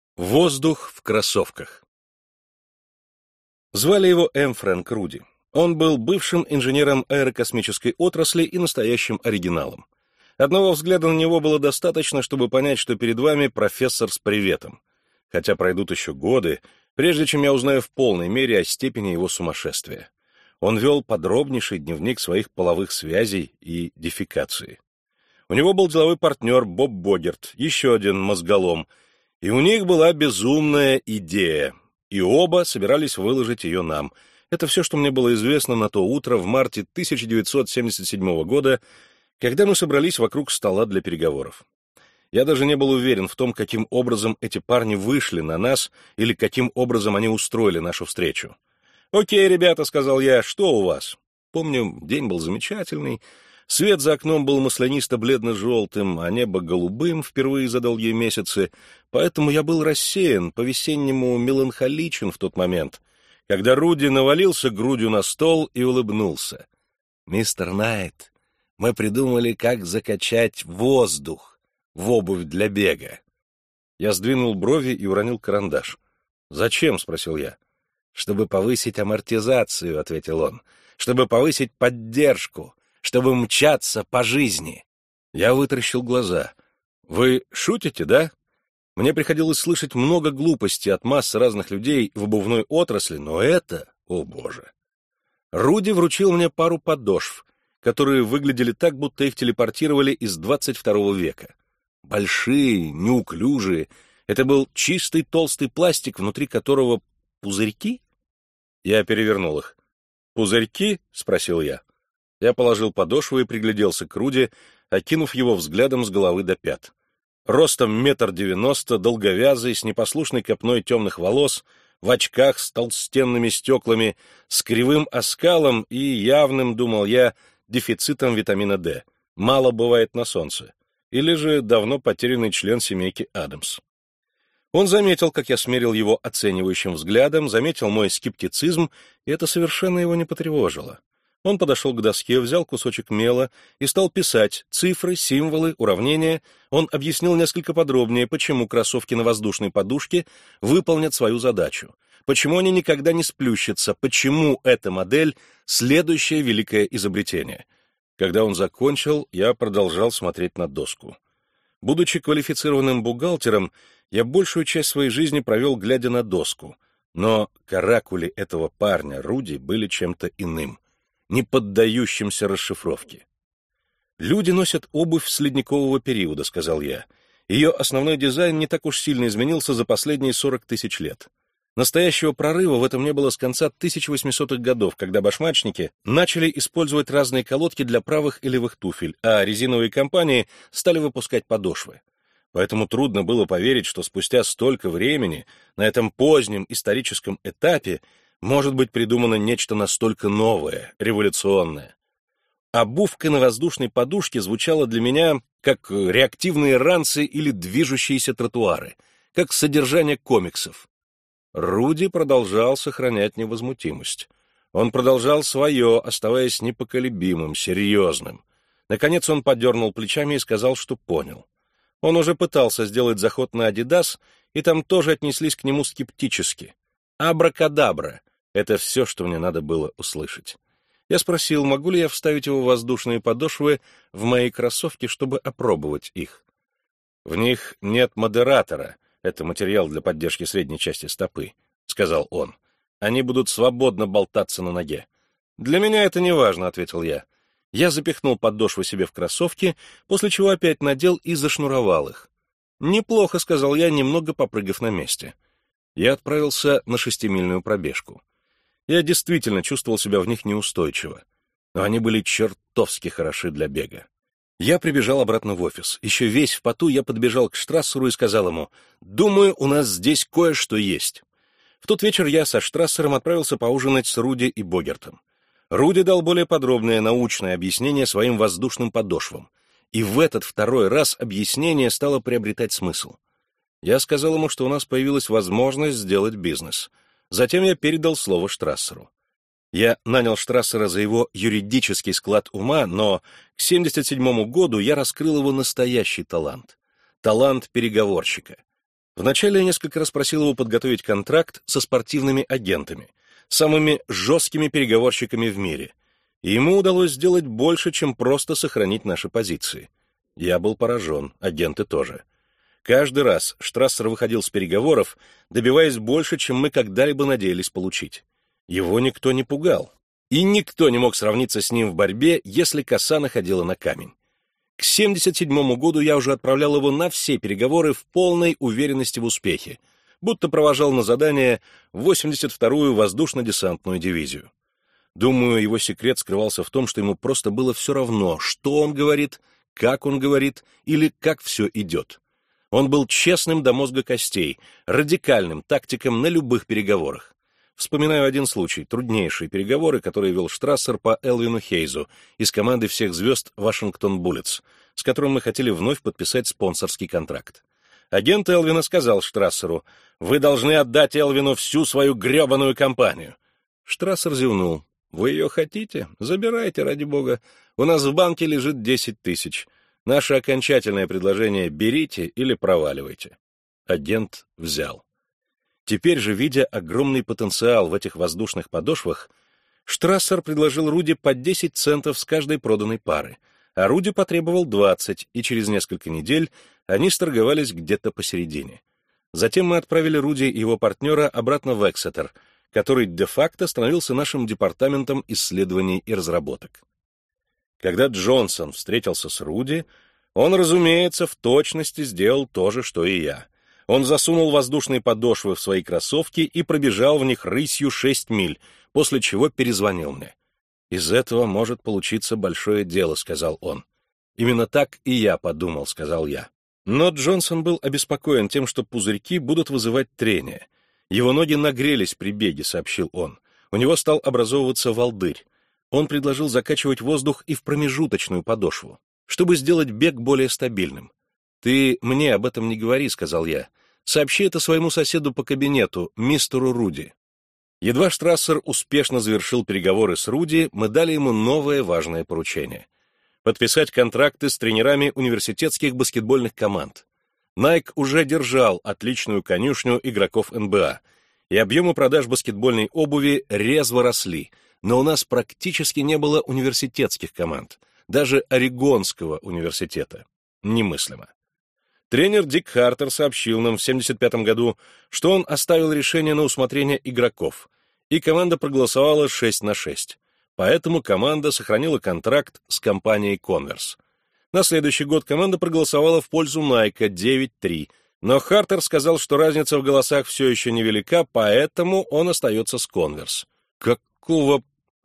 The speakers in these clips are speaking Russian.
Воздух в кроссовках. Звали его М. Фрэнк Руди. Он был бывшим инженером аэрокосмической отрасли и настоящим оригиналом. Одного взгляда на него было достаточно, чтобы понять, что перед вами профессор с приветом. Хотя пройдут еще годы, прежде чем я узнаю в полной мере о степени его сумасшествия. Он вел подробнейший дневник своих половых связей и дефекации. У него был деловой партнер Боб Богерт, еще один мозголом, и у них была безумная идея, и оба собирались выложить ее нам. Это все, что мне было известно на то утро в марте 1977 года, когда мы собрались вокруг стола для переговоров. Я даже не был уверен в том, каким образом эти парни вышли на нас или каким образом они устроили нашу встречу. «Окей, ребята», — сказал я, — «что у вас?» Помню, день был замечательный. Свет за окном был маслянисто-бледно-желтым, а небо голубым впервые за долгие месяцы, поэтому я был рассеян, по-весеннему меланхоличен в тот момент, когда Руди навалился грудью на стол и улыбнулся. «Мистер Найт, мы придумали, как закачать воздух в обувь для бега». Я сдвинул брови и уронил карандаш. «Зачем?» — спросил я. «Чтобы повысить амортизацию», — ответил он, — «чтобы повысить поддержку, чтобы мчаться по жизни». Я вытаращил глаза. «Вы шутите, да?» Мне приходилось слышать много глупостей от массы разных людей в обувной отрасли, но это, о боже! Руди вручил мне пару подошв, которые выглядели так, будто их телепортировали из 22 века. Большие, неуклюжие. Это был чистый толстый пластик, внутри которого пузырьки? Я перевернул их. «Пузырьки?» — спросил я. Я положил подошву и пригляделся к Руди, окинув его взглядом с головы до пят. Ростом 1,90 м, долговязый, с непослушной копной темных волос, в очках с толстенными стеклами, с кривым оскалом и явным, думал я, дефицитом витамина D. Мало бывает на солнце. Или же давно потерянный член семейки Адамс. Он заметил, как я смерил его оценивающим взглядом, заметил мой скептицизм, и это совершенно его не потревожило. Он подошел к доске, взял кусочек мела и стал писать цифры, символы, уравнения. Он объяснил несколько подробнее, почему кроссовки на воздушной подушке выполнят свою задачу, почему они никогда не сплющатся, почему эта модель — следующее великое изобретение. Когда он закончил, я продолжал смотреть на доску. Будучи квалифицированным бухгалтером, я большую часть своей жизни провел, глядя на доску, но каракули этого парня, Руди, были чем-то иным, не поддающимся расшифровке. «Люди носят обувь с ледникового периода», — сказал я. «Ее основной дизайн не так уж сильно изменился за последние 40 тысяч лет. Настоящего прорыва в этом не было с конца 1800-х годов, когда башмачники начали использовать разные колодки для правых и левых туфель, а резиновые компании стали выпускать подошвы. Поэтому трудно было поверить, что спустя столько времени, на этом позднем историческом этапе, может быть придумано нечто настолько новое, революционное. Обувка на воздушной подушке звучала для меня как реактивные ранцы или движущиеся тротуары, как содержание комиксов. Руди продолжал сохранять невозмутимость. Он продолжал свое, оставаясь непоколебимым, серьезным. Наконец он подернул плечами и сказал, что понял. Он уже пытался сделать заход на «Адидас», и там тоже отнеслись к нему скептически. «Абракадабра» — это все, что мне надо было услышать. Я спросил, могу ли я вставить его воздушные подошвы в мои кроссовки, чтобы опробовать их. «В них нет модератора, это материал для поддержки средней части стопы», — сказал он. «Они будут свободно болтаться на ноге». «Для меня это не важно», — ответил я. Я запихнул подошвы себе в кроссовки, после чего опять надел и зашнуровал их. «Неплохо», — сказал я, немного попрыгав на месте. Я отправился на 6-мильную пробежку. Я действительно чувствовал себя в них неустойчиво, но они были чертовски хороши для бега. Я прибежал обратно в офис. Еще весь в поту я подбежал к Штрассеру и сказал ему: «Думаю, у нас здесь кое-что есть». В тот вечер я со Штрассером отправился поужинать с Руди и Богертом. Руди дал более подробное научное объяснение своим воздушным подошвам, и в этот второй раз объяснение стало приобретать смысл. Я сказал ему, что у нас появилась возможность сделать бизнес. Затем я передал слово Штрассеру. Я нанял Штрассера за его юридический склад ума, но к 1977 году я раскрыл его настоящий талант. Талант переговорщика. Вначале я несколько раз просил его подготовить контракт со спортивными агентами, самыми жесткими переговорщиками в мире, и ему удалось сделать больше, чем просто сохранить наши позиции. Я был поражен, агенты тоже. Каждый раз Штрассер выходил с переговоров, добиваясь больше, чем мы когда-либо надеялись получить. Его никто не пугал, и никто не мог сравниться с ним в борьбе, если коса находила на камень. К 1977 году я уже отправлял его на все переговоры в полной уверенности в успехе, будто провожал на задание 82-ю воздушно-десантную дивизию. Думаю, его секрет скрывался в том, что ему просто было все равно, что он говорит, как он говорит или как все идет. Он был честным до мозга костей, радикальным тактиком на любых переговорах. Вспоминаю один случай, труднейшие переговоры, которые вел Штрассер по Элвину Хейзу из команды всех звезд «Вашингтон Буллетс», с которым мы хотели вновь подписать спонсорский контракт. Агент Элвина сказал Штрассеру: «Вы должны отдать Элвину всю свою гребаную компанию». Штрассер зевнул: «Вы ее хотите? Забирайте, ради бога. У нас в банке лежит 10 тысяч. Наше окончательное предложение — берите или проваливайте». Агент взял. Теперь же, видя огромный потенциал в этих воздушных подошвах, Штрассер предложил Руди по 10 центов с каждой проданной пары, а Руди потребовал 20, и через несколько недель они сторговались где-то посередине. Затем мы отправили Руди и его партнера обратно в Эксетер, который де-факто становился нашим департаментом исследований и разработок. Когда Джонсон встретился с Руди, он, разумеется, в точности сделал то же, что и я. Он засунул воздушные подошвы в свои кроссовки и пробежал в них рысью 6 миль, после чего перезвонил мне. «Из этого может получиться большое дело», — сказал он. «Именно так и я подумал», — сказал я. Но Джонсон был обеспокоен тем, что пузырьки будут вызывать трение. Его ноги нагрелись при беге, сообщил он. У него стал образовываться волдырь. Он предложил закачивать воздух и в промежуточную подошву, чтобы сделать бег более стабильным. «Ты мне об этом не говори», — сказал я. «Сообщи это своему соседу по кабинету, мистеру Руди». Едва Штрассер успешно завершил переговоры с Руди, мы дали ему новое важное поручение — подписать контракты с тренерами университетских баскетбольных команд. Nike уже держал отличную конюшню игроков НБА, и объемы продаж баскетбольной обуви резво росли, но у нас практически не было университетских команд, даже Орегонского университета. Немыслимо. Тренер Дик Хартер сообщил нам в 1975 году, что он оставил решение на усмотрение игроков, и команда проголосовала 6-6. Поэтому команда сохранила контракт с компанией Converse. На следующий год команда проголосовала в пользу Nike 9-3, но Хартер сказал, что разница в голосах все еще невелика, поэтому он остается с Converse. Какого...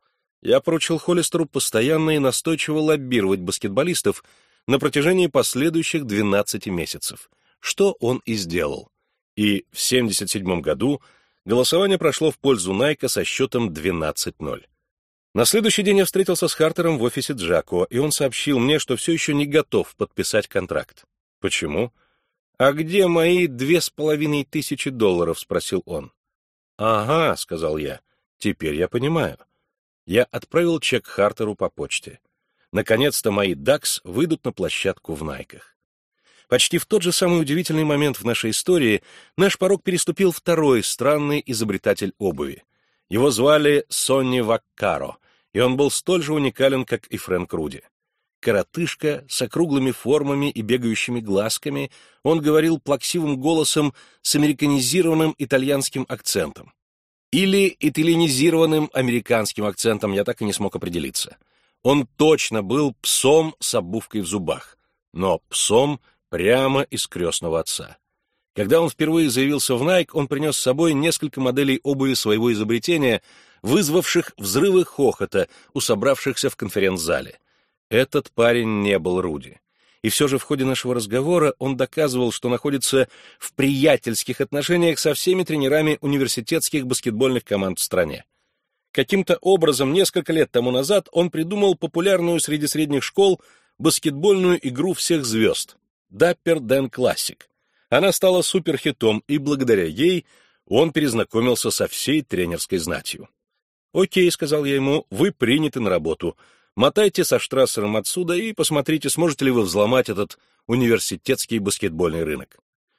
Я поручил Холлистеру постоянно и настойчиво лоббировать баскетболистов на протяжении последующих 12 месяцев, что он и сделал. И в 1977 году голосование прошло в пользу Nike со счетом 12-0. На следующий день я встретился с Хартером в офисе Джако, и он сообщил мне, что все еще не готов подписать контракт. «Почему?» «А где мои $2500?» — спросил он. «Ага», — сказал я, — «теперь я понимаю». Я отправил чек Хартеру по почте. Наконец-то мои Дакс выйдут на площадку в Найках. Почти в тот же самый удивительный момент в нашей истории наш порог переступил второй странный изобретатель обуви. Его звали Сонни Ваккаро, и он был столь же уникален, как и Фрэнк Руди. Коротышка с округлыми формами и бегающими глазками, он говорил плаксивым голосом с американизированным итальянским акцентом. Или итальянизированным американским акцентом, я так и не смог определиться. Он точно был псом с обувкой в зубах, но псом прямо из крестного отца. Когда он впервые заявился в Nike, он принес с собой несколько моделей обуви своего изобретения, вызвавших взрывы хохота у собравшихся в конференц-зале. Этот парень не был Руди. И все же в ходе нашего разговора он доказывал, что находится в приятельских отношениях со всеми тренерами университетских баскетбольных команд в стране. Каким-то образом несколько лет тому назад он придумал популярную среди средних школ баскетбольную игру всех звезд — Dapper Dan Classic. Она стала суперхитом, и благодаря ей он перезнакомился со всей тренерской знатью. «Окей», — сказал я ему, — «вы приняты на работу. Мотайте со Штрассером отсюда и посмотрите, сможете ли вы взломать этот университетский баскетбольный рынок».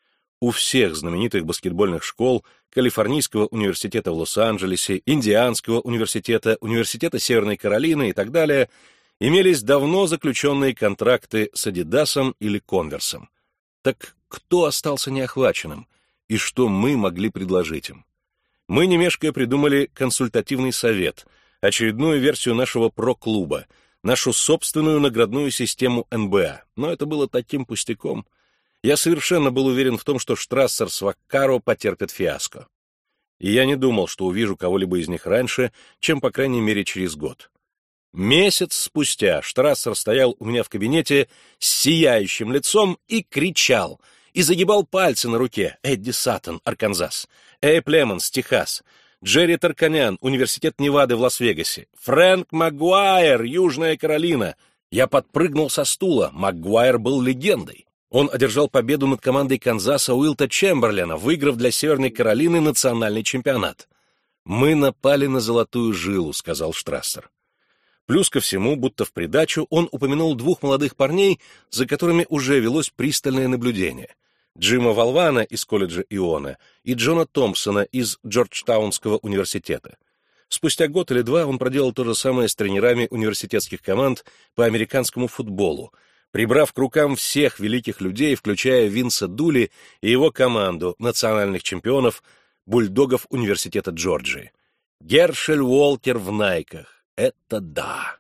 у всех знаменитых баскетбольных школ, Калифорнийского университета в Лос-Анджелесе, Индианского университета, Университета Северной Каролины и так далее, имелись давно заключенные контракты с Адидасом или Конверсом. Так кто остался неохваченным? И что мы могли предложить им? Мы, не мешкая, придумали консультативный совет, очередную версию нашего про-клуба, нашу собственную наградную систему НБА. Но это было таким пустяком. Я совершенно был уверен в том, что Штрассер с Ваккаро потерпят фиаско. И я не думал, что увижу кого-либо из них раньше, чем, по крайней мере, через год. Месяц спустя Штрассер стоял у меня в кабинете с сияющим лицом и кричал, и загибал пальцы на руке: Эдди Саттон, Арканзас, Эйп Лемонс, Техас, Джерри Тарканян, Университет Невады в Лас-Вегасе, Фрэнк Магуайр, Южная Каролина. Я подпрыгнул со стула. Магуайр был легендой. Он одержал победу над командой Канзаса Уилта Чемберлена, выиграв для Северной Каролины национальный чемпионат. «Мы напали на золотую жилу», — сказал Штрассер. Плюс ко всему, будто в придачу, он упомянул двух молодых парней, за которыми уже велось пристальное наблюдение: Джима Валвана из колледжа Иона и Джона Томпсона из Джорджтаунского университета. Спустя год или два он проделал то же самое с тренерами университетских команд по американскому футболу, прибрав к рукам всех великих людей, включая Винса Дули и его команду национальных чемпионов, бульдогов университета Джорджии. Гершель Уолкер в Найках. Это да!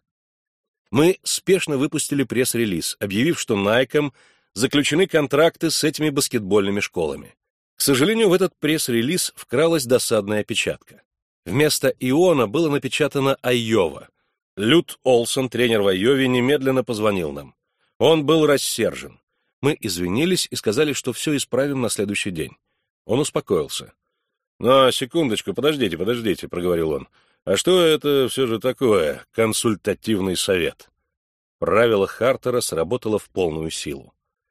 Мы спешно выпустили пресс-релиз, объявив, что Найкам заключены контракты с этими баскетбольными школами. К сожалению, в этот пресс-релиз вкралась досадная опечатка. Вместо Иона было напечатано Айова. Люд Олсон, тренер в Айове, немедленно позвонил нам. Он был рассержен. Мы извинились и сказали, что все исправим на следующий день. Он успокоился. «Но, секундочку, подождите», — проговорил он. «А что это все же такое, консультативный совет?» Правило Хартера сработало в полную силу.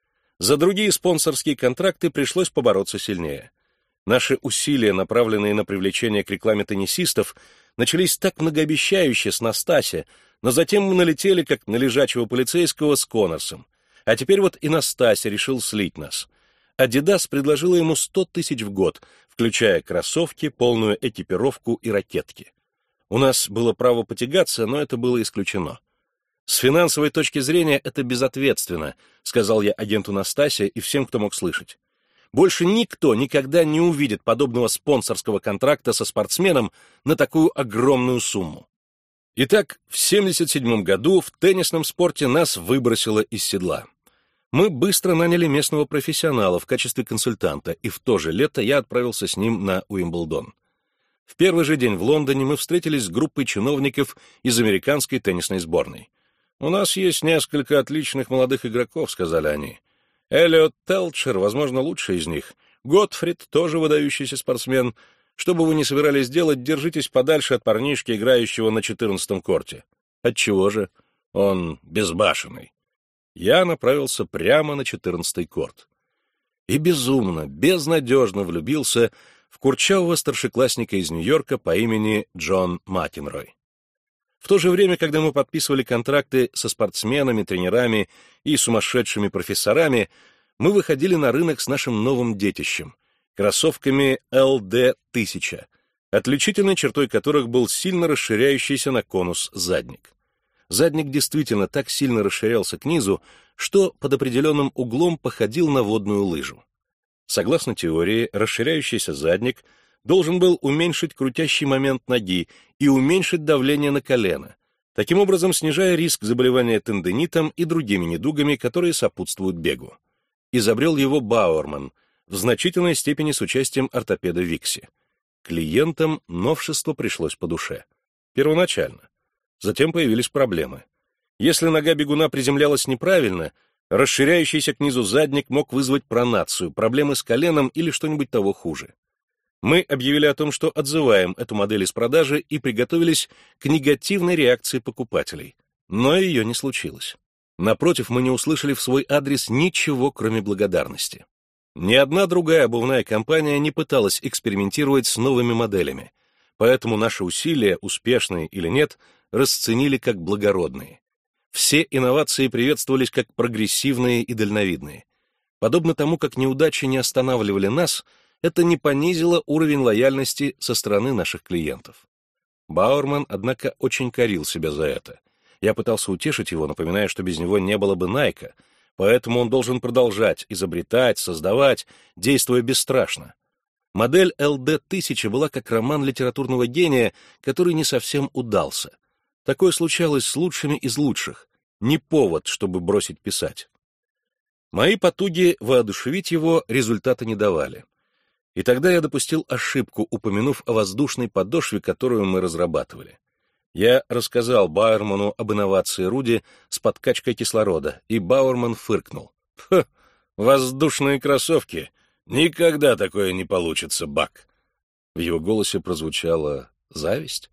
За другие спонсорские контракты пришлось побороться сильнее. Наши усилия, направленные на привлечение к рекламе теннисистов, начались так многообещающе с Настаси, но затем мы налетели, как на лежачего полицейского, с Коннорсом. А теперь вот и Настаси решил слить нас. Адидас предложила ему 100 тысяч в год, включая кроссовки, полную экипировку и ракетки. У нас было право потягаться, но это было исключено. «С финансовой точки зрения это безответственно», — сказал я агенту Настасе и всем, кто мог слышать. «Больше никто никогда не увидит подобного спонсорского контракта со спортсменом на такую огромную сумму». Итак, в 1977 году в теннисном спорте нас выбросило из седла. Мы быстро наняли местного профессионала в качестве консультанта, и в то же лето я отправился с ним на Уимблдон. В первый же день в Лондоне мы встретились с группой чиновников из американской теннисной сборной. «У нас есть несколько отличных молодых игроков», — сказали они. «Эллиот Телчер, возможно, лучший из них. Готфрид тоже выдающийся спортсмен. Что бы вы ни собирались делать, держитесь подальше от парнишки, играющего на 14-м корте». «Отчего же? Он безбашенный». Я направился прямо на 14-й корт. И безумно, безнадежно влюбился в курчавого старшеклассника из Нью-Йорка по имени Джон Макенрой. В то же время, когда мы подписывали контракты со спортсменами, тренерами и сумасшедшими профессорами, мы выходили на рынок с нашим новым детищем — кроссовками LD-1000, отличительной чертой которых был сильно расширяющийся на конус задник. Задник действительно так сильно расширялся к низу, что под определенным углом походил на водную лыжу. Согласно теории, расширяющийся задник должен был уменьшить крутящий момент ноги и уменьшить давление на колено, таким образом снижая риск заболевания тендинитом и другими недугами, которые сопутствуют бегу. Изобрел его Бауэрман, в значительной степени с участием ортопеда Викси. Клиентам новшество пришлось по душе. Первоначально. Затем появились проблемы. Если нога бегуна приземлялась неправильно, расширяющийся к низу задник мог вызвать пронацию, проблемы с коленом или что-нибудь того хуже. Мы объявили о том, что отзываем эту модель из продажи и приготовились к негативной реакции покупателей. Но ее не случилось. Напротив, мы не услышали в свой адрес ничего, кроме благодарности. Ни одна другая обувная компания не пыталась экспериментировать с новыми моделями, поэтому наши усилия, успешные или нет, расценили как благородные. Все инновации приветствовались как прогрессивные и дальновидные. Подобно тому, как неудачи не останавливали нас, это не понизило уровень лояльности со стороны наших клиентов. Бауэрман, однако, очень корил себя за это. Я пытался утешить его, напоминая, что без него не было бы Найка, поэтому он должен продолжать изобретать, создавать, действуя бесстрашно. Модель LD-1000 была как роман литературного гения, который не совсем удался. Такое случалось с лучшими из лучших, не повод, чтобы бросить писать. Мои потуги воодушевить его результата не давали. И тогда я допустил ошибку, упомянув о воздушной подошве, которую мы разрабатывали. Я рассказал Бауэрману об инновации Руди с подкачкой кислорода, и Бауэрман фыркнул. Воздушные кроссовки! Никогда такое не получится, Бак!» В его голосе прозвучала зависть.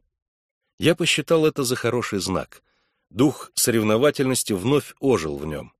Я посчитал это за хороший знак. Дух соревновательности вновь ожил в нем.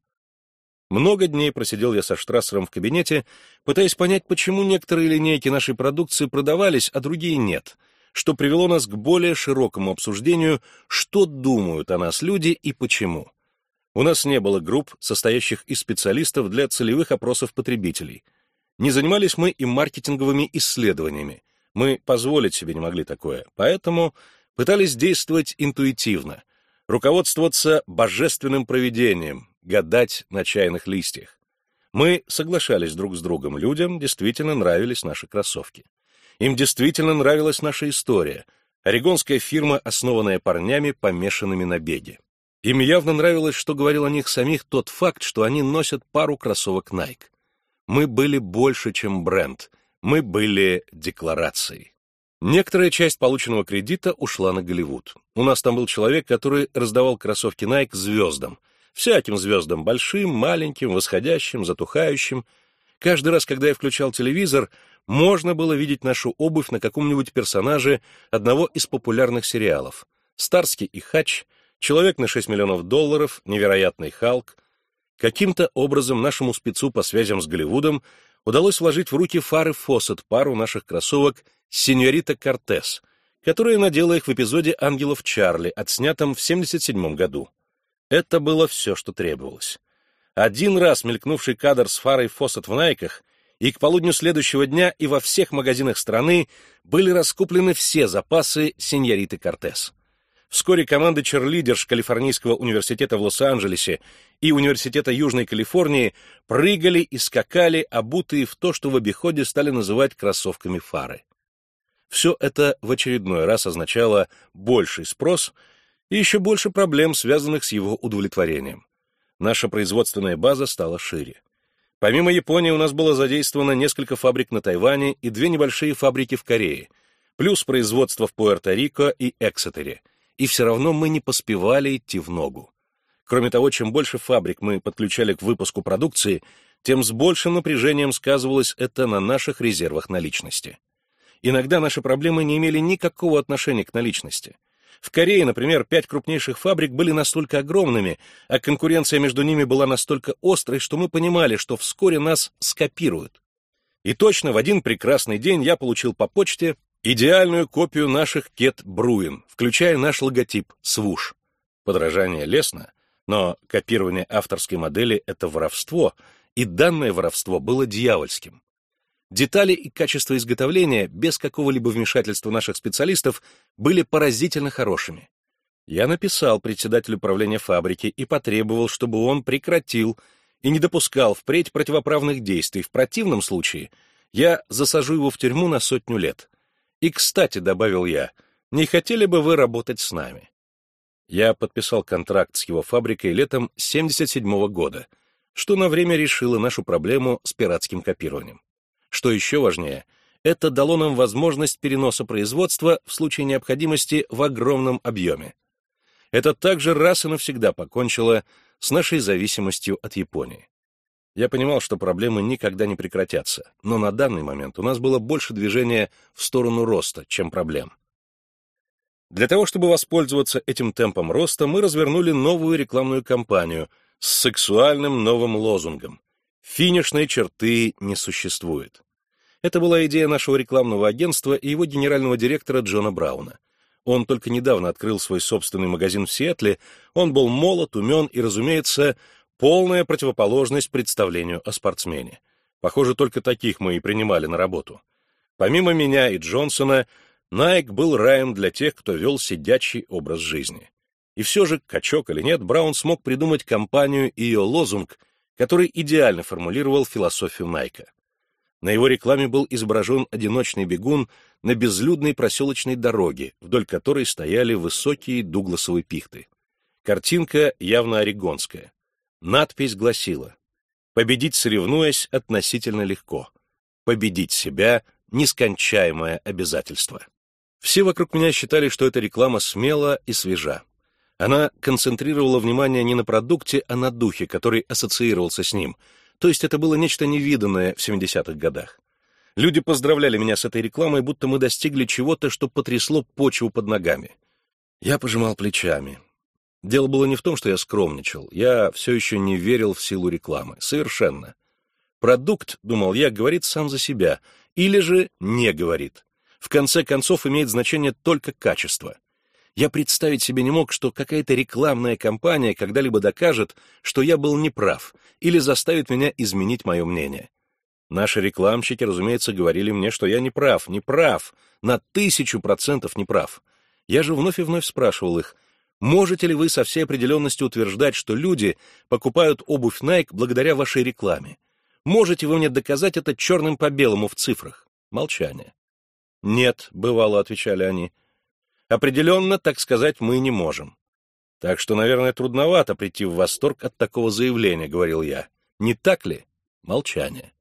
Много дней просидел я со Штрассером в кабинете, пытаясь понять, почему некоторые линейки нашей продукции продавались, а другие нет, что привело нас к более широкому обсуждению, что думают о нас люди и почему. У нас не было групп, состоящих из специалистов для целевых опросов потребителей. Не занимались мы и маркетинговыми исследованиями. Мы позволить себе не могли такое, поэтому пытались действовать интуитивно, руководствоваться божественным провидением, гадать на чайных листьях. Мы соглашались друг с другом, людям действительно нравились наши кроссовки. Им действительно нравилась наша история, орегонская фирма, основанная парнями, помешанными на беге. Им явно нравилось, что говорил о них самих тот факт, что они носят пару кроссовок Nike. Мы были больше, чем бренд, мы были декларацией. Некоторая часть полученного кредита ушла на Голливуд. У нас там был человек, который раздавал кроссовки Nike звездам. Всяким звездам, большим, маленьким, восходящим, затухающим. Каждый раз, когда я включал телевизор, можно было видеть нашу обувь на каком-нибудь персонаже одного из популярных сериалов. «Старский и Хач», «Человек на $6 миллионов», «Невероятный Халк». Каким-то образом нашему спецу по связям с Голливудом удалось вложить в руки Фары Фоссет пару наших кроссовок «Сеньорита Кортес», которая надела их в эпизоде «Ангелов Чарли», отснятом в 1977 году. Это было все, что требовалось. Один раз мелькнувший кадр с Фарой Фоссет в найках, и к полудню следующего дня и во всех магазинах страны были раскуплены все запасы «Сеньориты Кортес». Вскоре команды черлидерш Калифорнийского университета в Лос-Анджелесе и Университета Южной Калифорнии прыгали и скакали, обутые в то, что в обиходе стали называть кроссовками Фары. Все это в очередной раз означало больший спрос и еще больше проблем, связанных с его удовлетворением. Наша производственная база стала шире. Помимо Японии у нас было задействовано несколько фабрик на Тайване и 2 небольшие фабрики в Корее, плюс производство в Пуэрто-Рико и Эксетере. И все равно мы не поспевали идти в ногу. Кроме того, чем больше фабрик мы подключали к выпуску продукции, тем с большим напряжением сказывалось это на наших резервах наличности. Иногда наши проблемы не имели никакого отношения к наличности. В Корее, например, 5 крупнейших фабрик были настолько огромными, а конкуренция между ними была настолько острой, что мы понимали, что вскоре нас скопируют. И точно в один прекрасный день я получил по почте идеальную копию наших Кет Бруин, включая наш логотип «Свуш». Подражание лестно, но копирование авторской модели — это воровство, и данное воровство было дьявольским. Детали и качество изготовления, без какого-либо вмешательства наших специалистов, были поразительно хорошими. Я написал председателю правления фабрики и потребовал, чтобы он прекратил и не допускал впредь противоправных действий. В противном случае я засажу его в тюрьму на 100 лет. И, кстати, добавил я, не хотели бы вы работать с нами? Я подписал контракт с его фабрикой летом 1977 года, что на время решило нашу проблему с пиратским копированием. Что еще важнее, это дало нам возможность переноса производства в случае необходимости в огромном объеме. Это также раз и навсегда покончило с нашей зависимостью от Японии. Я понимал, что проблемы никогда не прекратятся, но на данный момент у нас было больше движения в сторону роста, чем проблем. Для того, чтобы воспользоваться этим темпом роста, мы развернули новую рекламную кампанию с сексуальным новым лозунгом «Финишной черты не существует». Это была идея нашего рекламного агентства и его генерального директора Джона Брауна. Он только недавно открыл свой собственный магазин в Сиэтле, он был молод, умен и, разумеется, Полная противоположность представлению о спортсмене. Похоже, только таких мы и принимали на работу. Помимо меня и Джонсона, Nike был раем для тех, кто вел сидячий образ жизни. И все же, качок или нет, Браун смог придумать компанию и ее лозунг, который идеально формулировал философию Nike. На его рекламе был изображен одиночный бегун на безлюдной проселочной дороге, вдоль которой стояли высокие дугласовые пихты. Картинка явно орегонская. Надпись гласила: «Победить, соревнуясь, относительно легко. Победить себя — нескончаемое обязательство». Все вокруг меня считали, что эта реклама смела и свежа. Она концентрировала внимание не на продукте, а на духе, который ассоциировался с ним. То есть это было нечто невиданное в 70-х годах. Люди поздравляли меня с этой рекламой, будто мы достигли чего-то, что потрясло почву под ногами. Я пожимал плечами. Дело было не в том, что я скромничал. Я все еще не верил в силу рекламы. Совершенно. Продукт, думал я, говорит сам за себя. Или же не говорит. В конце концов, имеет значение только качество. Я представить себе не мог, что какая-то рекламная кампания когда-либо докажет, что я был неправ, или заставит меня изменить мое мнение. Наши рекламщики, разумеется, говорили мне, что я неправ, на 1000% неправ. Я же вновь и вновь спрашивал их: можете ли вы со всей определенностью утверждать, что люди покупают обувь Nike благодаря вашей рекламе? Можете вы мне доказать это черным по белому в цифрах? Молчание. «Нет», — бывало, отвечали они. «Определенно, так сказать, мы не можем». «Так что, наверное, трудновато прийти в восторг от такого заявления», — говорил я. «Не так ли?» Молчание.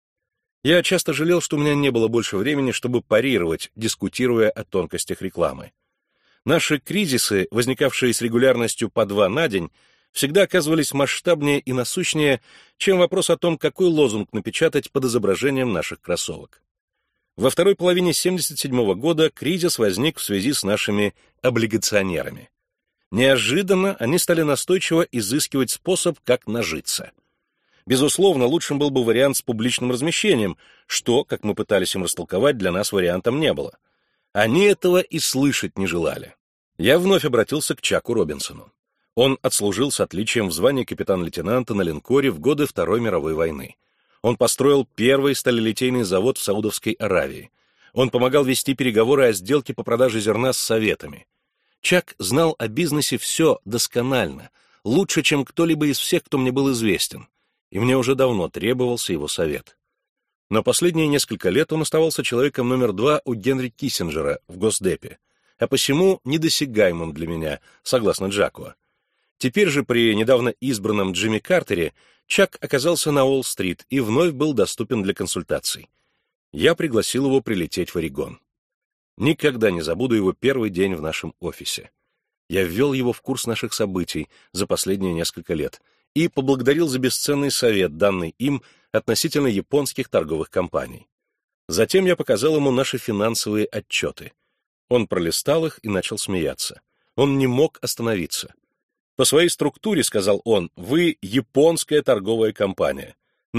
Я часто жалел, что у меня не было больше времени, чтобы парировать, дискутируя о тонкостях рекламы. Наши кризисы, возникавшие с регулярностью по 2 на день, всегда оказывались масштабнее и насущнее, чем вопрос о том, какой лозунг напечатать под изображением наших кроссовок. Во второй половине 1977 года кризис возник в связи с нашими облигационерами. Неожиданно они стали настойчиво изыскивать способ, как нажиться. Безусловно, лучшим был бы вариант с публичным размещением, что, как мы пытались им растолковать, для нас вариантом не было. Они этого и слышать не желали. Я вновь обратился к Чаку Робинсону. Он отслужил с отличием в звании капитан-лейтенанта на линкоре в годы Второй мировой войны. Он построил первый сталелитейный завод в Саудовской Аравии. Он помогал вести переговоры о сделке по продаже зерна с Советами. Чак знал о бизнесе все досконально, лучше, чем кто-либо из всех, кто мне был известен, и мне уже давно требовался его совет. Но последние несколько лет он оставался человеком номер 2 у Генри Киссинджера в Госдепе, а посему недосягаемым для меня, согласно Джаку. Теперь же при недавно избранном Джимми Картере Чак оказался на Уолл-стрит и вновь был доступен для консультаций. Я пригласил его прилететь в Орегон. Никогда не забуду его первый день в нашем офисе. Я ввел его в курс наших событий за последние несколько лет и поблагодарил за бесценный совет, данный им относительно японских торговых компаний. Затем я показал ему наши финансовые отчеты. Он пролистал их и начал смеяться. Он не мог остановиться. «По своей структуре, — сказал он, — вы японская торговая компания, на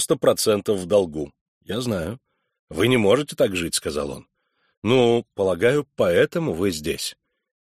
90% в долгу». «Я знаю». «Вы не можете так жить, — сказал он». «Ну, полагаю, поэтому вы здесь».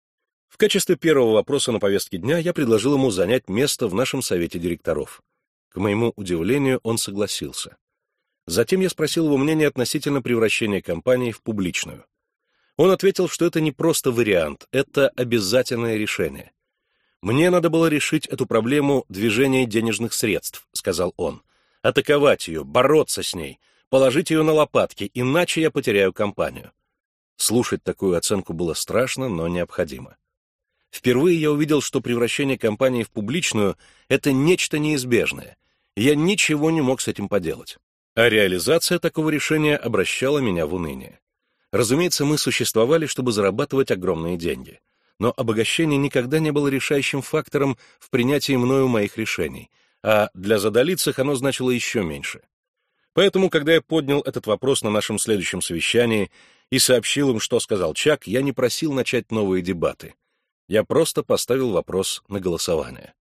В качестве первого вопроса на повестке дня я предложил ему занять место в нашем совете директоров. К моему удивлению, он согласился. Затем я спросил его мнение относительно превращения компании в публичную. Он ответил, что это не просто вариант, это обязательное решение. «Мне надо было решить эту проблему движения денежных средств», — сказал он. «Атаковать ее, бороться с ней, положить ее на лопатки, иначе я потеряю компанию». Слушать такую оценку было страшно, но необходимо. Впервые я увидел, что превращение компании в публичную — это нечто неизбежное, и я ничего не мог с этим поделать. А реализация такого решения обращала меня в уныние. Разумеется, мы существовали, чтобы зарабатывать огромные деньги. Но обогащение никогда не было решающим фактором в принятии мною моих решений, а для задолицых оно значило еще меньше. Поэтому, когда я поднял этот вопрос на нашем следующем совещании и сообщил им, что сказал Чак, я не просил начать новые дебаты. Я просто поставил вопрос на голосование.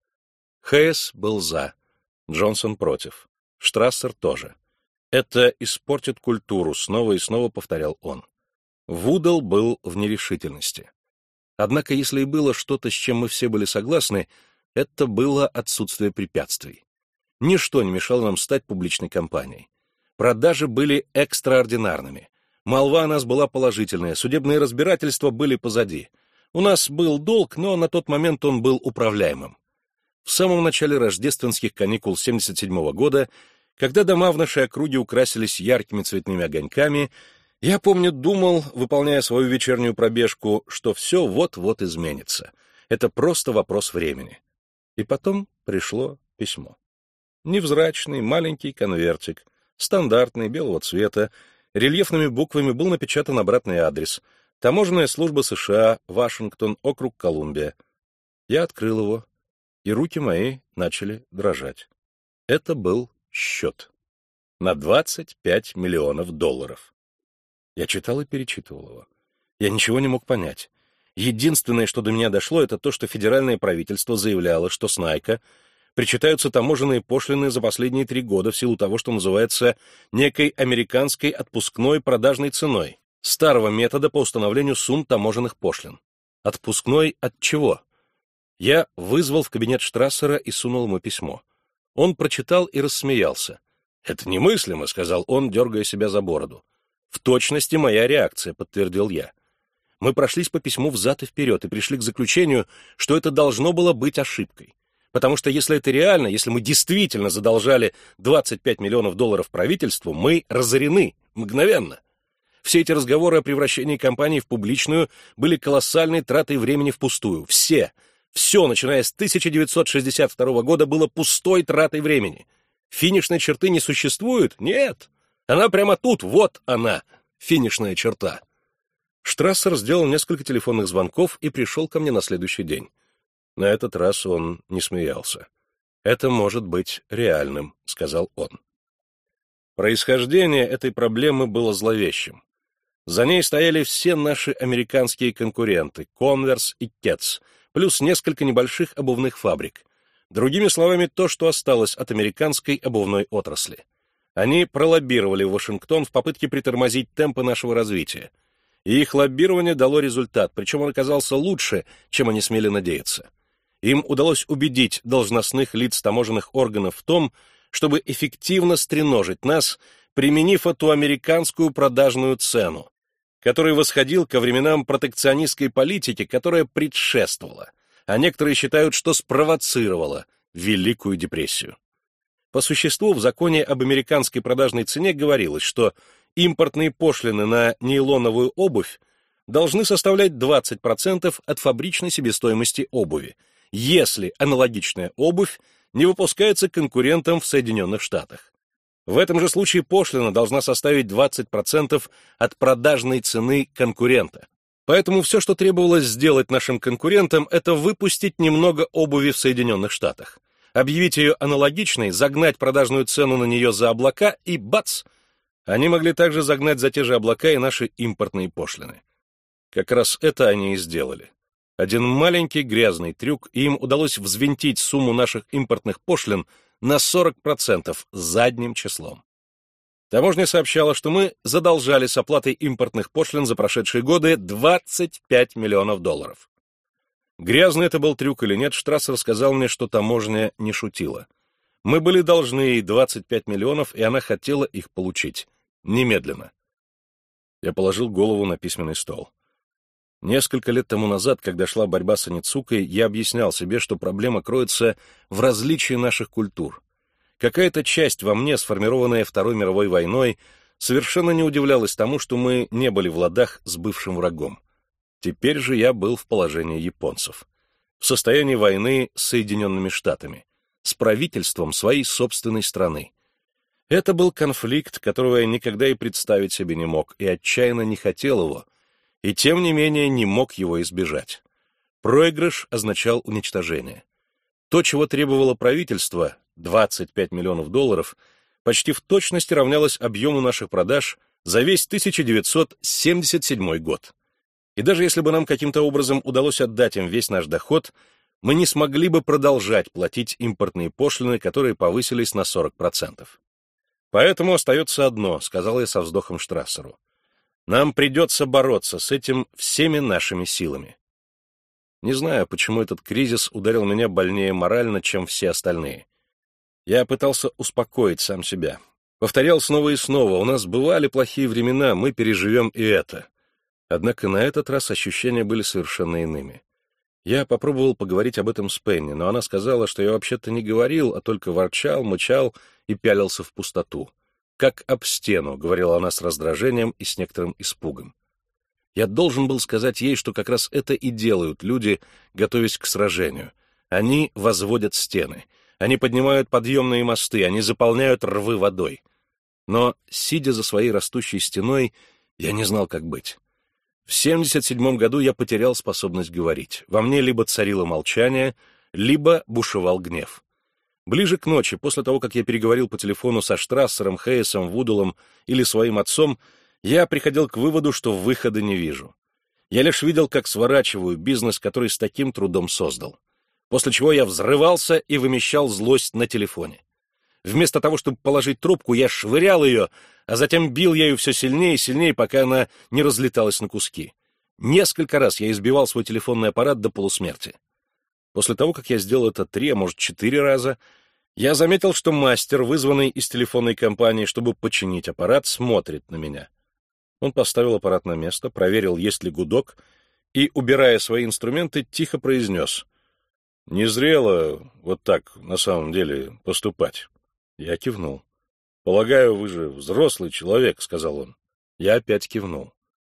Хэс был за, Джонсон против, Штрассер тоже. «Это испортит культуру», — снова и снова повторял он. Вудл был в нерешительности. Однако, если и было что-то, с чем мы все были согласны, Это было отсутствие препятствий. Ничто не мешало нам стать публичной компанией. Продажи были экстраординарными. Молва о нас была положительная, судебные разбирательства были позади. У нас был долг, но на тот момент он был управляемым. В самом начале рождественских каникул 1977 года, когда дома в нашей округе украсились яркими цветными огоньками, я, помню, думал, выполняя свою вечернюю пробежку, что все вот-вот изменится. Это просто вопрос времени. И потом пришло письмо. Невзрачный маленький конвертик, стандартный, белого цвета, рельефными буквами был напечатан обратный адрес. Таможенная служба США, Вашингтон, округ Колумбия. Я открыл его, и руки мои начали дрожать. Это был счет на $25 миллионов. Я читал и перечитывал его. Я ничего не мог понять. Единственное, что до меня дошло, это то, что федеральное правительство заявляло, что с Найка причитаются таможенные пошлины за последние 3 года в силу того, что называется некой американской отпускной продажной ценой, старого метода по установлению сумм таможенных пошлин. Отпускной от чего? Я вызвал в кабинет Штрассера и сунул ему письмо. Он прочитал и рассмеялся. «Это немыслимо», — сказал он, дергая себя за бороду. «В точности моя реакция», — подтвердил я. Мы прошлись по письму взад и вперед и пришли к заключению, что это должно было быть ошибкой. Потому что если это реально, если мы действительно задолжали $25 миллионов правительству, мы разорены мгновенно. Все эти разговоры о превращении компании в публичную были колоссальной тратой времени впустую. Все, начиная с 1962 года, было пустой тратой времени. Финишной черты не существует? Нет. Она прямо тут, вот она, финишная черта. Штрассер сделал несколько телефонных звонков и пришел ко мне на следующий день. На этот раз он не смеялся. «Это может быть реальным», — сказал он. Происхождение этой проблемы было зловещим. За ней стояли все наши американские конкуренты — Converse и Keds, плюс несколько небольших обувных фабрик. Другими словами, то, что осталось от американской обувной отрасли. Они пролоббировали Вашингтон в попытке притормозить темпы нашего развития. И их лоббирование дало результат, причем он оказался лучше, чем они смели надеяться. Им удалось убедить должностных лиц таможенных органов в том, чтобы эффективно стреножить нас, применив эту американскую продажную цену, который восходил ко временам протекционистской политики, которая предшествовала, а некоторые считают, что спровоцировала Великую депрессию. По существу в законе об американской продажной цене говорилось, что импортные пошлины на нейлоновую обувь должны составлять 20% от фабричной себестоимости обуви, если аналогичная обувь не выпускается конкурентам в Соединенных Штатах. В этом же случае пошлина должна составить 20% от продажной цены конкурента. Поэтому все, что требовалось сделать нашим конкурентам, это выпустить немного обуви в Соединенных Штатах, объявить ее аналогичной, загнать продажную цену на нее за облака и бац! Они могли также загнать за те же облака и наши импортные пошлины. Как раз это они и сделали. Один маленький грязный трюк, и им удалось взвинтить сумму наших импортных пошлин на 40% задним числом. Таможня сообщала, что мы задолжали с оплатой импортных пошлин за прошедшие годы $25 миллионов. Грязный это был трюк или нет, Штрассер сказал мне, что таможня не шутила. Мы были должны ей 25 миллионов, и она хотела их получить. Немедленно. Я положил голову на письменный стол. Несколько лет тому назад, когда шла борьба с Оницукой, я объяснял себе, что проблема кроется в различии наших культур. Какая-то часть во мне, сформированная Второй мировой войной, совершенно не удивлялась тому, что мы не были в ладах с бывшим врагом. Теперь же я был в положении японцев, в состоянии войны с Соединенными Штатами, с правительством своей собственной страны. Это был конфликт, которого я никогда и представить себе не мог, и отчаянно не хотел его, и тем не менее не мог его избежать. Проигрыш означал уничтожение. То, чего требовало правительство, $25 миллионов, почти в точности равнялось объему наших продаж за весь 1977 год. И даже если бы нам каким-то образом удалось отдать им весь наш доход, мы не смогли бы продолжать платить импортные пошлины, которые повысились на 40%. «Поэтому остается одно», — сказал я со вздохом Штрассеру. «Нам придется бороться с этим всеми нашими силами». Не знаю, почему этот кризис ударил меня больнее морально, чем все остальные. Я пытался успокоить сам себя. Повторял снова и снова: у нас бывали плохие времена, мы переживем и это. Однако на этот раз ощущения были совершенно иными. Я попробовал поговорить об этом с Пенни, но она сказала, что я вообще-то не говорил, а только ворчал, мычал и пялился в пустоту. «Как об стену», — говорила она с раздражением и с некоторым испугом. Я должен был сказать ей, что как раз это и делают люди, готовясь к сражению. Они возводят стены, они поднимают подъемные мосты, они заполняют рвы водой. Но, сидя за своей растущей стеной, я не знал, как быть. В 1977 году я потерял способность говорить. Во мне либо царило молчание, либо бушевал гнев. Ближе к ночи, после того, как я переговорил по телефону со Штрассером, Хейсом, Вуделом или своим отцом, я приходил к выводу, что выхода не вижу. Я лишь видел, как сворачиваю бизнес, который с таким трудом создал. После чего я взрывался и вымещал злость на телефоне. Вместо того, чтобы положить трубку, я швырял ее, а затем бил ею все сильнее и сильнее, пока она не разлеталась на куски. Несколько раз я избивал свой телефонный аппарат до полусмерти. После того, как я сделал это 3, а может 4 раза, я заметил, что мастер, вызванный из телефонной компании, чтобы починить аппарат, смотрит на меня. Он поставил аппарат на место, проверил, есть ли гудок, и, убирая свои инструменты, тихо произнес: «Не зрело вот так на самом деле поступать». Я кивнул. «Полагаю, вы же взрослый человек», — сказал он. Я опять кивнул.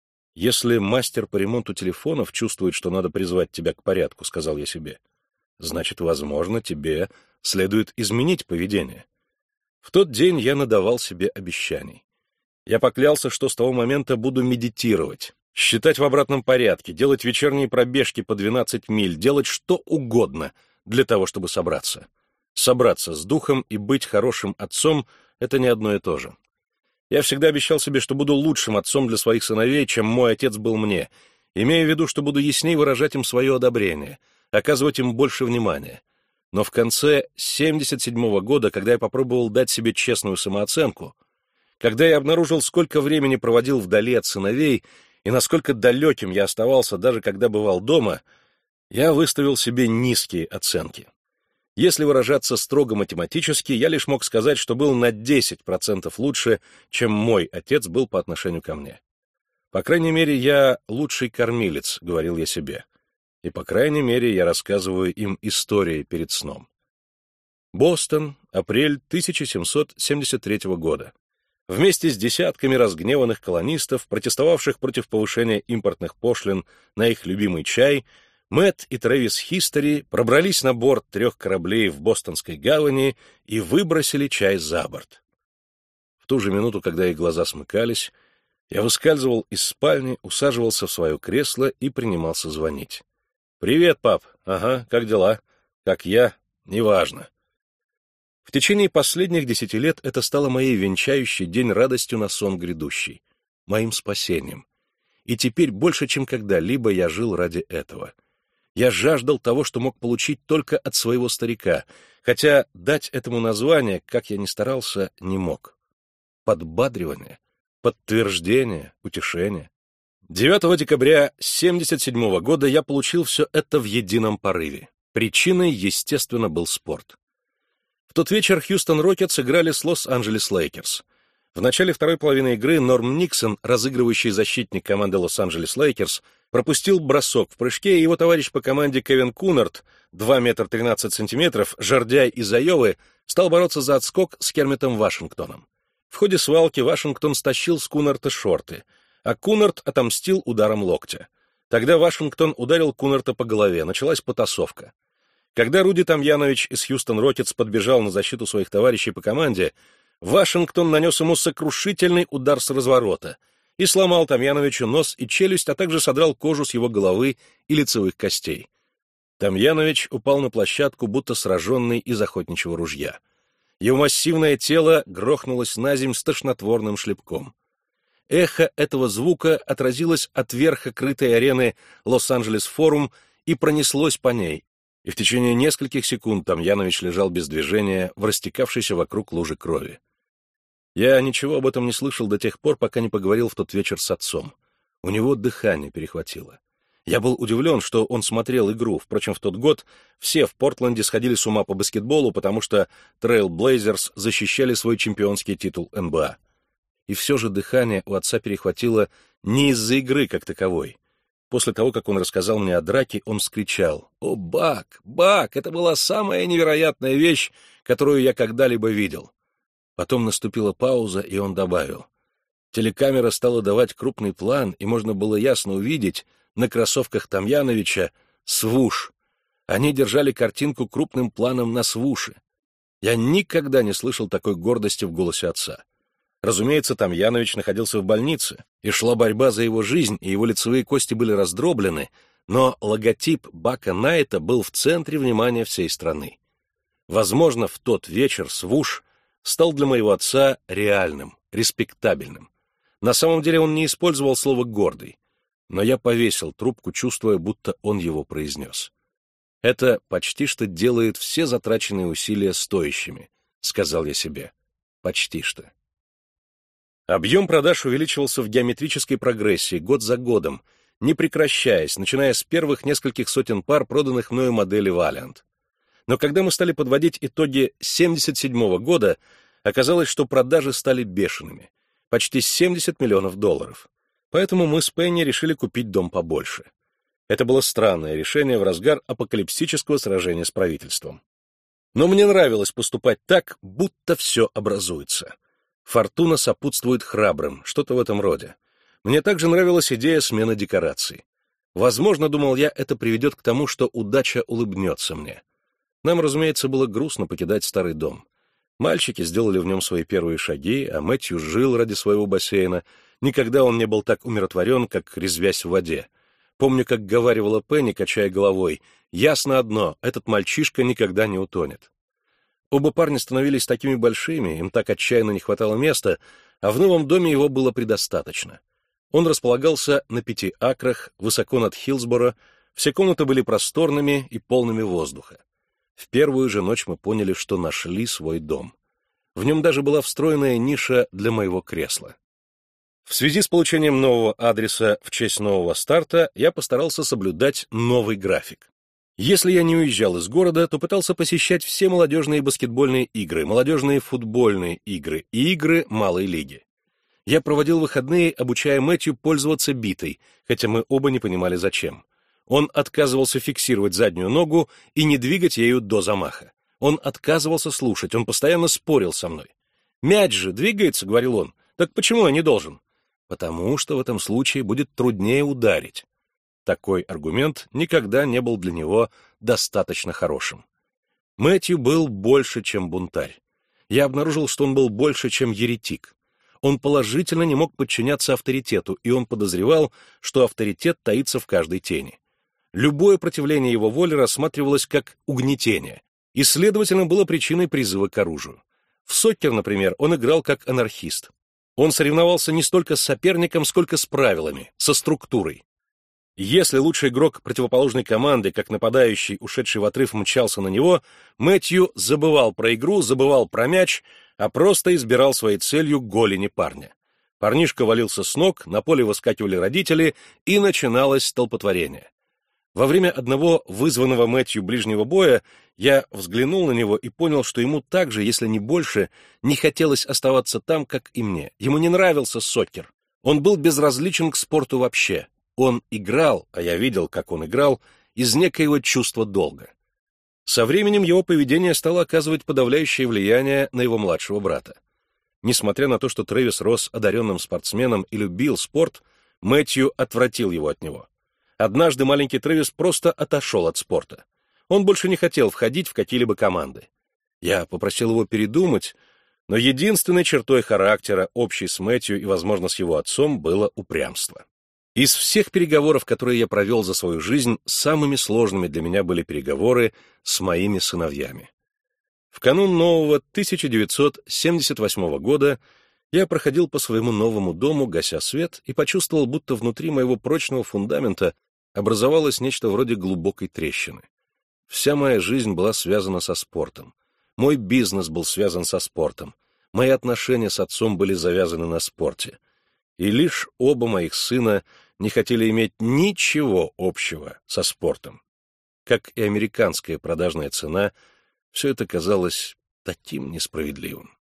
«Если мастер по ремонту телефонов чувствует, что надо призвать тебя к порядку», — сказал я себе, — «значит, возможно, тебе следует изменить поведение». В тот день я надавал себе обещаний. Я поклялся, что с того момента буду медитировать, считать в обратном порядке, делать вечерние пробежки по 12 миль, делать что угодно для того, чтобы собраться. Собраться с духом и быть хорошим отцом — это не одно и то же. Я всегда обещал себе, что буду лучшим отцом для своих сыновей, чем мой отец был мне, имея в виду, что буду яснее выражать им свое одобрение, оказывать им больше внимания. Но в конце 1977 года, когда я попробовал дать себе честную самооценку, когда я обнаружил, сколько времени проводил вдали от сыновей и насколько далеким я оставался, даже когда бывал дома, я выставил себе низкие оценки. Если выражаться строго математически, я лишь мог сказать, что был на 10% лучше, чем мой отец был по отношению ко мне. По крайней мере, я лучший кормилец, говорил я себе. И, по крайней мере, я рассказываю им истории перед сном. Бостон, апрель 1773 года. Вместе с десятками разгневанных колонистов, протестовавших против повышения импортных пошлин на их любимый чай, Мэтт и Трэвис Хистори пробрались на борт 3 кораблей в Бостонской гавани и выбросили чай за борт. В ту же минуту, когда их глаза смыкались, я выскальзывал из спальни, усаживался в свое кресло и принимался звонить. «Привет, пап. Ага, как дела? Как я? Неважно». В течение последних 10 лет это стало моей венчающей день радостью на сон грядущий, моим спасением. И теперь больше, чем когда-либо, я жил ради этого. Я жаждал того, что мог получить только от своего старика, хотя дать этому название, как я ни старался, не мог. Подбадривание, подтверждение, утешение. 9 декабря 1977 года я получил все это в едином порыве. Причиной, естественно, был спорт. В тот вечер Хьюстон Рокетс играли с Лос-Анджелес Лейкерс. В начале второй половины игры Норм Никсон, разыгрывающий защитник команды Лос-Анджелес Лейкерс, пропустил бросок в прыжке, и его товарищ по команде Кевин Кунард, 2 метра 13 сантиметров, жердяй из Айовы, стал бороться за отскок с Кермитом Вашингтоном. В ходе свалки Вашингтон стащил с Кунарта шорты, а Кунард отомстил ударом локтя. Тогда Вашингтон ударил Кунарта по голове, началась потасовка. Когда Руди Томьянович из Хьюстон Рокетс подбежал на защиту своих товарищей по команде, Вашингтон нанес ему сокрушительный удар с разворота и сломал Томьяновичу нос и челюсть, а также содрал кожу с его головы и лицевых костей. Томьянович упал на площадку, будто сраженный из охотничьего ружья. Его массивное тело грохнулось наземь с тошнотворным шлепком. Эхо этого звука отразилось от верха крытой арены Лос-Анджелес Форум и пронеслось по ней, и в течение нескольких секунд Томьянович лежал без движения в растекавшейся вокруг луже крови. Я ничего об этом не слышал до тех пор, пока не поговорил в тот вечер с отцом. У него дыхание перехватило. Я был удивлен, что он смотрел игру. Впрочем, в тот год все в Портленде сходили с ума по баскетболу, потому что Трейл Блейзерс защищали свой чемпионский титул НБА. И все же дыхание у отца перехватило не из-за игры как таковой. После того, как он рассказал мне о драке, он вскричал: «О, Бак, Бак, это была самая невероятная вещь, которую я когда-либо видел». Потом наступила пауза, и он добавил: телекамера стала давать крупный план, и можно было ясно увидеть на кроссовках Томьяновича свуш. Они держали картинку крупным планом на свуше. Я никогда не слышал такой гордости в голосе отца. Разумеется, Томьянович находился в больнице, и шла борьба за его жизнь, и его лицевые кости были раздроблены, но логотип Бака Найта был в центре внимания всей страны. Возможно, в тот вечер свуш стал для моего отца реальным, респектабельным. На самом деле он не использовал слово «гордый», но я повесил трубку, чувствуя, будто он его произнес. «Это почти что делает все затраченные усилия стоящими», — сказал я себе. Почти что. Объем продаж увеличивался в геометрической прогрессии год за годом, не прекращаясь, начиная с первых нескольких сотен пар, проданных мною модели Valiant. Но когда мы стали подводить итоги 1977 года, оказалось, что продажи стали бешеными. Почти $70 миллионов. Поэтому мы с Пенни решили купить дом побольше. Это было странное решение в разгар апокалиптического сражения с правительством. Но мне нравилось поступать так, будто все образуется. Фортуна сопутствует храбрым, что-то в этом роде. Мне также нравилась идея смены декораций. Возможно, думал я, это приведет к тому, что удача улыбнется мне. Нам, разумеется, было грустно покидать старый дом. Мальчики сделали в нем свои первые шаги, а Мэтью жил ради своего бассейна. Никогда он не был так умиротворен, как резвясь в воде. Помню, как говаривала Пенни, качая головой: «Ясно одно, этот мальчишка никогда не утонет». Оба парня становились такими большими, им так отчаянно не хватало места, а в новом доме его было предостаточно. Он располагался на 5 акрах, высоко над Хиллсборо, все комнаты были просторными и полными воздуха. В первую же ночь мы поняли, что нашли свой дом. В нем даже была встроенная ниша для моего кресла. В связи с получением нового адреса в честь нового старта я постарался соблюдать новый график. Если я не уезжал из города, то пытался посещать все молодежные баскетбольные игры, молодежные футбольные игры и игры малой лиги. Я проводил выходные, обучая Мэтью пользоваться битой, хотя мы оба не понимали, зачем. Он отказывался фиксировать заднюю ногу и не двигать ею до замаха. Он отказывался слушать, он постоянно спорил со мной. «Мяч же двигается», — говорил он, — «так почему я не должен?» «Потому что в этом случае будет труднее ударить». Такой аргумент никогда не был для него достаточно хорошим. Мэтью был больше, чем бунтарь. Я обнаружил, что он был больше, чем еретик. Он положительно не мог подчиняться авторитету, и он подозревал, что авторитет таится в каждой тени. Любое противление его воле рассматривалось как угнетение, и, следовательно, было причиной призыва к оружию. В соккер, например, он играл как анархист. Он соревновался не столько с соперником, сколько с правилами, со структурой. Если лучший игрок противоположной команды, как нападающий, ушедший в отрыв, мчался на него, Мэтью забывал про игру, забывал про мяч, а просто избирал своей целью голени парня. Парнишка валился с ног, на поле выскакивали родители, и начиналось столпотворение. Во время одного вызванного Мэтью ближнего боя я взглянул на него и понял, что ему так же, если не больше, не хотелось оставаться там, как и мне. Ему не нравился соккер. Он был безразличен к спорту вообще. Он играл, а я видел, как он играл, из некоего чувства долга. Со временем его поведение стало оказывать подавляющее влияние на его младшего брата. Несмотря на то, что Трэвис рос одаренным спортсменом и любил спорт, Мэтью отвратил его от него. Однажды маленький Трэвис просто отошел от спорта. Он больше не хотел входить в какие-либо команды. Я попросил его передумать, но единственной чертой характера, общей с Мэтью и, возможно, с его отцом, было упрямство. Из всех переговоров, которые я провел за свою жизнь, самыми сложными для меня были переговоры с моими сыновьями. В канун нового 1978 года я проходил по своему новому дому, гася свет, и почувствовал, будто внутри моего прочного фундамента образовалось нечто вроде глубокой трещины. Вся моя жизнь была связана со спортом. Мой бизнес был связан со спортом. Мои отношения с отцом были завязаны на спорте. И лишь оба моих сына не хотели иметь ничего общего со спортом. Как и американская продажная цена, все это казалось таким несправедливым.